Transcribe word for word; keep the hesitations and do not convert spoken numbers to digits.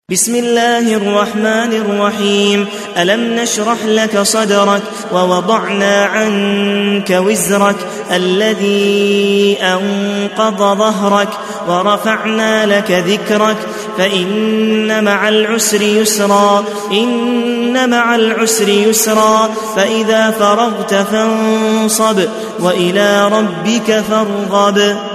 بسم الله الرحمن الرحيم. ألم نشرح لك صدرك ووضعنا عنك وزرك الذي أنقض ظهرك ورفعنا لك ذكرك فإن مع العسر يسرا إن مع العسر يسرا فإذا فرغت فانصب وإلى ربك فارغب.